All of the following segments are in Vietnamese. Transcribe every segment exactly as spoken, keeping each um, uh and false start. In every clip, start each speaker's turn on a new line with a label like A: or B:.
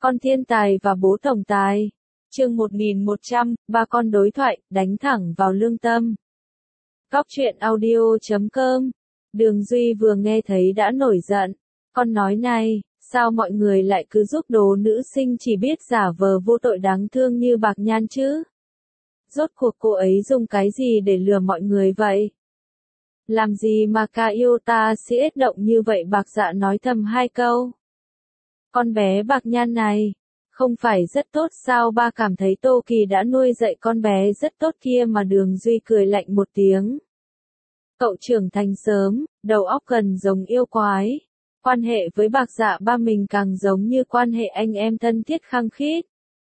A: Con thiên tài và bố tổng tài. Chương một nghìn một trăm, ba con đối thoại, đánh thẳng vào lương tâm. Góc truyện audio chấm com. Đường Duy vừa nghe thấy đã nổi giận. Con nói này, sao mọi người lại cứ giúp đồ nữ sinh chỉ biết giả vờ vô tội đáng thương như Bạc Nhan chứ? Rốt cuộc cô ấy dùng cái gì để lừa mọi người vậy? Làm gì mà ca yêu ta si ết động như vậy? Bạc Dạ nói thầm hai câu. Con bé Bạc Nhan này, không phải rất tốt sao? Ba cảm thấy Tô Kỳ đã nuôi dạy con bé rất tốt kia mà. Đường Duy cười lạnh một tiếng. Cậu trưởng thành sớm, đầu óc gần giống yêu quái. Quan hệ với Bạc Dạ ba mình càng giống như quan hệ anh em thân thiết khăng khít.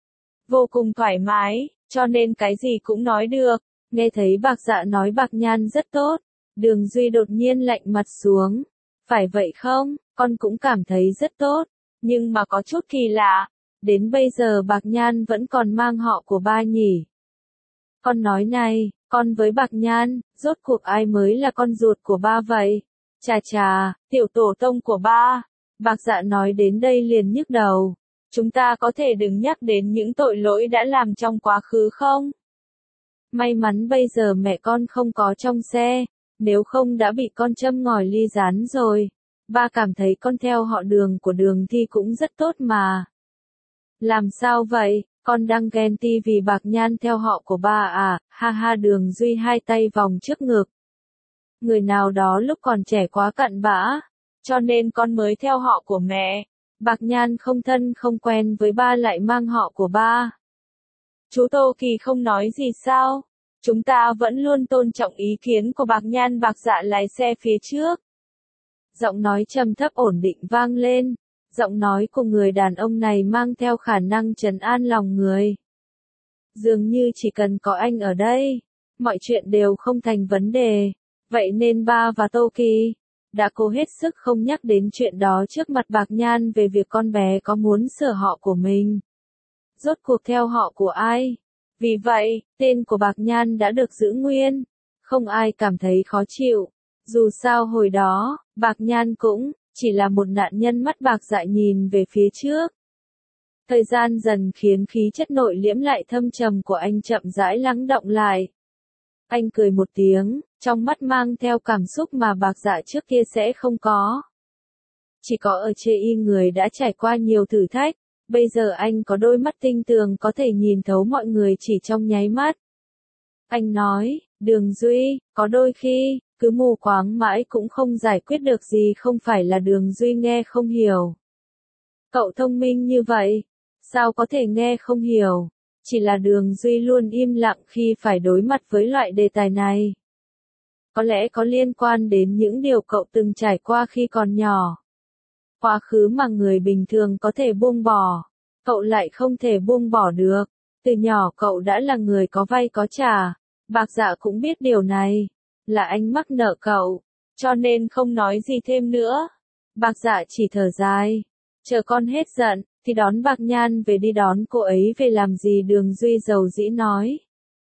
A: Vô cùng thoải mái, cho nên cái gì cũng nói được. Nghe thấy Bạc Dạ nói Bạc Nhan rất tốt, Đường Duy đột nhiên lạnh mặt xuống. Phải vậy không? Con cũng cảm thấy rất tốt, nhưng mà có chút kỳ lạ. Đến bây giờ Bạc Nhan vẫn còn mang họ của ba nhỉ? Con nói này, con với Bạc Nhan, rốt cuộc ai mới là con ruột của ba vậy? Chà chà, tiểu tổ tông của ba. Bạc Dạ nói đến đây liền nhức đầu. Chúng ta có thể đừng nhắc đến những tội lỗi đã làm trong quá khứ không? May mắn bây giờ mẹ con không có trong xe, nếu không đã bị con châm ngòi ly rán rồi. Ba cảm thấy con theo họ Đường của Đường Thi cũng rất tốt mà. Làm sao vậy, con đang ghen ti vì Bạc Nhan theo họ của ba à? Ha ha. Đường Duy hai tay vòng trước ngực. Người nào đó lúc còn trẻ quá cặn bã, cho nên con mới theo họ của mẹ. Bạc Nhan không thân không quen với ba lại mang họ của ba. Chú Tô Kỳ không nói gì sao? Chúng ta vẫn luôn tôn trọng ý kiến của Bạc Nhan. Bạc Dạ lái xe phía trước. Giọng nói trầm thấp ổn định vang lên. Giọng nói của người đàn ông này mang theo khả năng trấn an lòng người. Dường như chỉ cần có anh ở đây, mọi chuyện đều không thành vấn đề. Vậy nên ba và Tô Kỳ đã cố hết sức không nhắc đến chuyện đó trước mặt Bạc Nhan về việc con bé có muốn sửa họ của mình. Rốt cuộc theo họ của ai? Vì vậy, tên của Bạc Nhan đã được giữ nguyên. Không ai cảm thấy khó chịu. Dù sao hồi đó, Bạc Nhan cũng chỉ là một nạn nhân. Mắt Bạc Dạ nhìn về phía trước. Thời gian dần khiến khí chất nội liễm lại thâm trầm của anh chậm rãi lắng động lại. Anh cười một tiếng, trong mắt mang theo cảm xúc mà Bạc Dạ trước kia sẽ không có. Chỉ có ở chê y người đã trải qua nhiều thử thách, bây giờ anh có đôi mắt tinh tường có thể nhìn thấu mọi người chỉ trong nháy mắt. Anh nói, Đường Duy, có đôi khi, cứ mù quáng mãi cũng không giải quyết được gì. Không phải là Đường Duy nghe không hiểu. Cậu thông minh như vậy, sao có thể nghe không hiểu? Chỉ là Đường Duy luôn im lặng khi phải đối mặt với loại đề tài này. Có lẽ có liên quan đến những điều cậu từng trải qua khi còn nhỏ. Quá khứ mà người bình thường có thể buông bỏ, cậu lại không thể buông bỏ được. Từ nhỏ cậu đã là người có vay có trả. Bạc Dạ cũng biết điều này, là anh mắc nợ cậu, cho nên không nói gì thêm nữa. Bạc Dạ chỉ thở dài, chờ con hết giận thì đón Bạc Nhan về đi. Đón cô ấy về làm gì? Đường Duy dầu dĩ nói.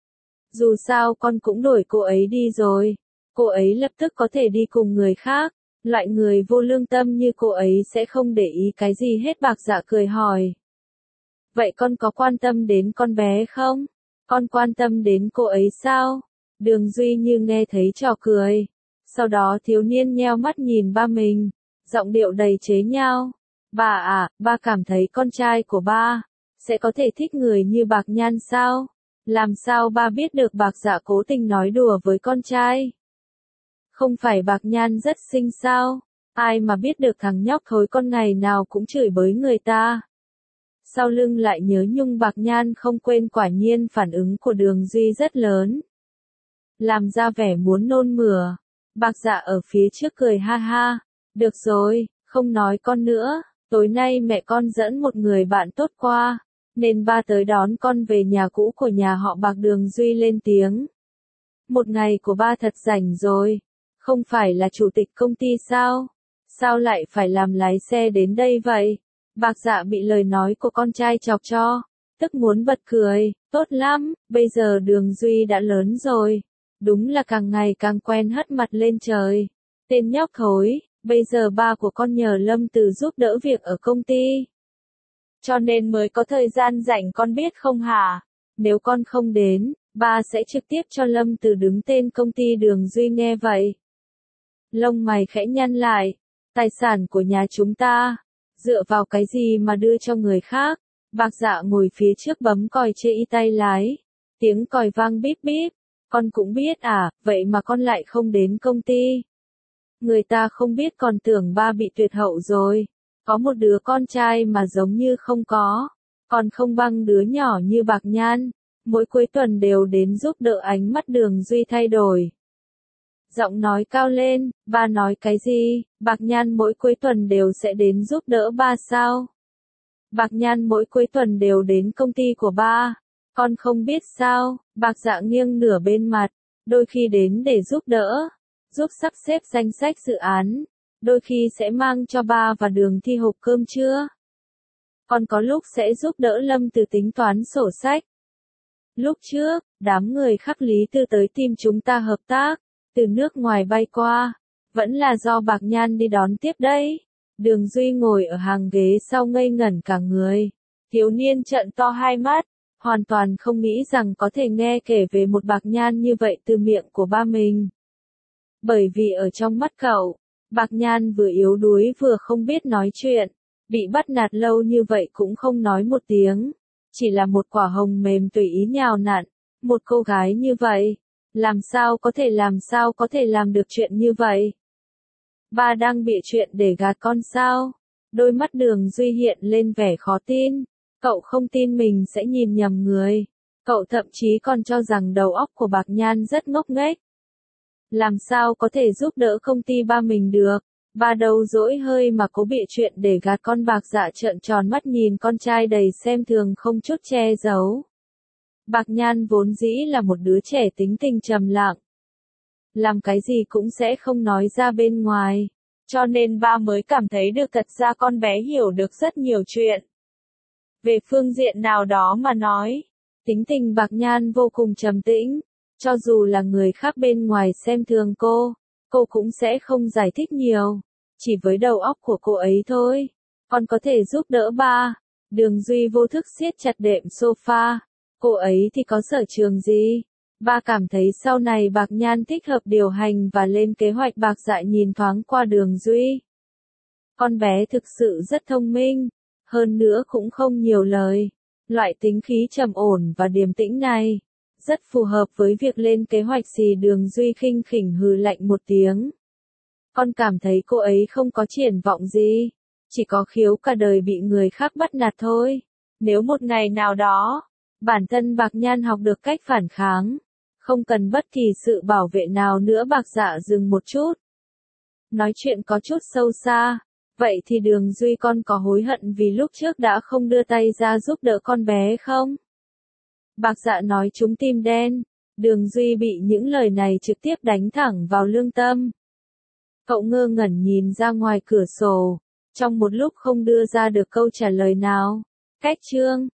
A: Dù sao con cũng đuổi cô ấy đi rồi, cô ấy lập tức có thể đi cùng người khác. Loại người vô lương tâm như cô ấy sẽ không để ý cái gì hết. Bạc Dạ cười hỏi. Vậy con có quan tâm đến con bé không? Con quan tâm đến cô ấy sao? Đường Duy như nghe thấy trò cười. Sau đó thiếu niên nheo mắt nhìn ba mình, giọng điệu đầy chế nhạo. Bà à, ba cảm thấy con trai của ba sẽ có thể thích người như Bạc Nhan sao? Làm sao ba biết được? Bạc Dạ cố tình nói đùa với con trai. Không phải Bạc Nhan rất xinh sao? Ai mà biết được thằng nhóc thối con ngày nào cũng chửi bới người ta. Sau lưng lại nhớ nhung Bạc Nhan không quên. Quả nhiên phản ứng của Đường Duy rất lớn. Làm ra vẻ muốn nôn mửa. Bạc Dạ ở phía trước cười ha ha. Được rồi, không nói con nữa. Tối nay mẹ con dẫn một người bạn tốt qua, nên ba tới đón con về nhà cũ của nhà họ Bạc. Đường Duy lên tiếng. Một ngày của ba thật rảnh rồi. Không phải là chủ tịch công ty sao? Sao lại phải làm lái xe đến đây vậy? Bạc Dạ bị lời nói của con trai chọc cho, tức muốn bật cười. Tốt lắm, bây giờ Đường Duy đã lớn rồi. Đúng là càng ngày càng quen hất mặt lên trời. Tên nhóc thối, bây giờ ba của con nhờ Lâm Từ giúp đỡ việc ở công ty. cho nên mới có thời gian rảnh con biết không hả? Nếu con không đến, ba sẽ trực tiếp cho Lâm Từ đứng tên công ty Đường Duy nghe vậy. Lông mày khẽ nhăn lại, tài sản của nhà chúng ta, dựa vào cái gì mà đưa cho người khác? Bạc Dạ ngồi phía trước bấm còi chê y tay lái, tiếng còi vang bíp bíp, con cũng biết à, vậy mà con lại không đến công ty. Người ta không biết còn tưởng ba bị tuyệt hậu rồi, có một đứa con trai mà giống như không có, còn không bằng đứa nhỏ như Bạc Nhan, mỗi cuối tuần đều đến giúp đỡ ánh mắt Đường Duy thay đổi. Giọng nói cao lên, ba nói cái gì, Bạc Nhan mỗi cuối tuần đều sẽ đến giúp đỡ ba sao? Bạc Nhan mỗi cuối tuần đều đến công ty của ba, con không biết sao? Bạc Dạ nghiêng nửa bên mặt, đôi khi đến để giúp đỡ, giúp sắp xếp danh sách dự án, đôi khi sẽ mang cho ba và Đường Thi hộp cơm trưa. Còn có lúc sẽ giúp đỡ Lâm Từ tính toán sổ sách. Lúc trước, đám người khắc Lý Tư tới tìm chúng ta hợp tác, từ nước ngoài bay qua, vẫn là do Bạc Nhan đi đón tiếp đấy. Đường Duy ngồi ở hàng ghế sau ngây ngẩn cả người. Thiếu niên trợn to hai mắt, hoàn toàn không nghĩ rằng có thể nghe kể về một Bạc Nhan như vậy từ miệng của ba mình. Bởi vì ở trong mắt cậu, Bạc Nhan vừa yếu đuối vừa không biết nói chuyện, bị bắt nạt lâu như vậy cũng không nói một tiếng, chỉ là một quả hồng mềm tùy ý nhào nặn, một cô gái như vậy, làm sao có thể làm sao có thể làm được chuyện như vậy? Ba đang bịa chuyện để gạt con sao? Đôi mắt Đường Duy hiện lên vẻ khó tin, cậu không tin mình sẽ nhìn nhầm người, cậu thậm chí còn cho rằng đầu óc của Bạc Nhan rất ngốc nghếch. Làm sao có thể giúp đỡ công ty ba mình được? Ba đầu dỗi hơi mà cố bịa chuyện để gạt con. Bạc Dạ trợn tròn mắt nhìn con trai đầy xem thường không chút che giấu. Bạc Nhan vốn dĩ là một đứa trẻ tính tình trầm lặng, làm cái gì cũng sẽ không nói ra bên ngoài, cho nên ba mới cảm thấy được thật ra con bé hiểu được rất nhiều chuyện. Về phương diện nào đó mà nói, tính tình Bạc Nhan vô cùng trầm tĩnh, cho dù là người khác bên ngoài xem thường cô, cô cũng sẽ không giải thích nhiều, chỉ với đầu óc của cô ấy thôi, còn có thể giúp đỡ ba. Đường Duy vô thức siết chặt đệm sofa, cô ấy thì có sở trường gì? Ba cảm thấy sau này Bạc Nhan thích hợp điều hành và lên kế hoạch. Bạc Dạ nhìn thoáng qua Đường Duy. Con bé thực sự rất thông minh, hơn nữa cũng không nhiều lời. Loại tính khí trầm ổn và điềm tĩnh này, rất phù hợp với việc lên kế hoạch gì. Đường Duy khinh khỉnh hừ lạnh một tiếng. Con cảm thấy cô ấy không có triển vọng gì, chỉ có khiếu cả đời bị người khác bắt nạt thôi. Nếu một ngày nào đó, bản thân Bạc Nhan học được cách phản kháng, không cần bất kỳ sự bảo vệ nào nữa. Bạc Dạ dừng một chút, nói chuyện có chút sâu xa. Vậy thì Đường Duy con có hối hận vì lúc trước đã không đưa tay ra giúp đỡ con bé không? Bạc Dạ nói trúng tim đen. Đường Duy bị những lời này trực tiếp đánh thẳng vào lương tâm. Cậu ngơ ngẩn nhìn ra ngoài cửa sổ, trong một lúc không đưa ra được câu trả lời nào. Cách chương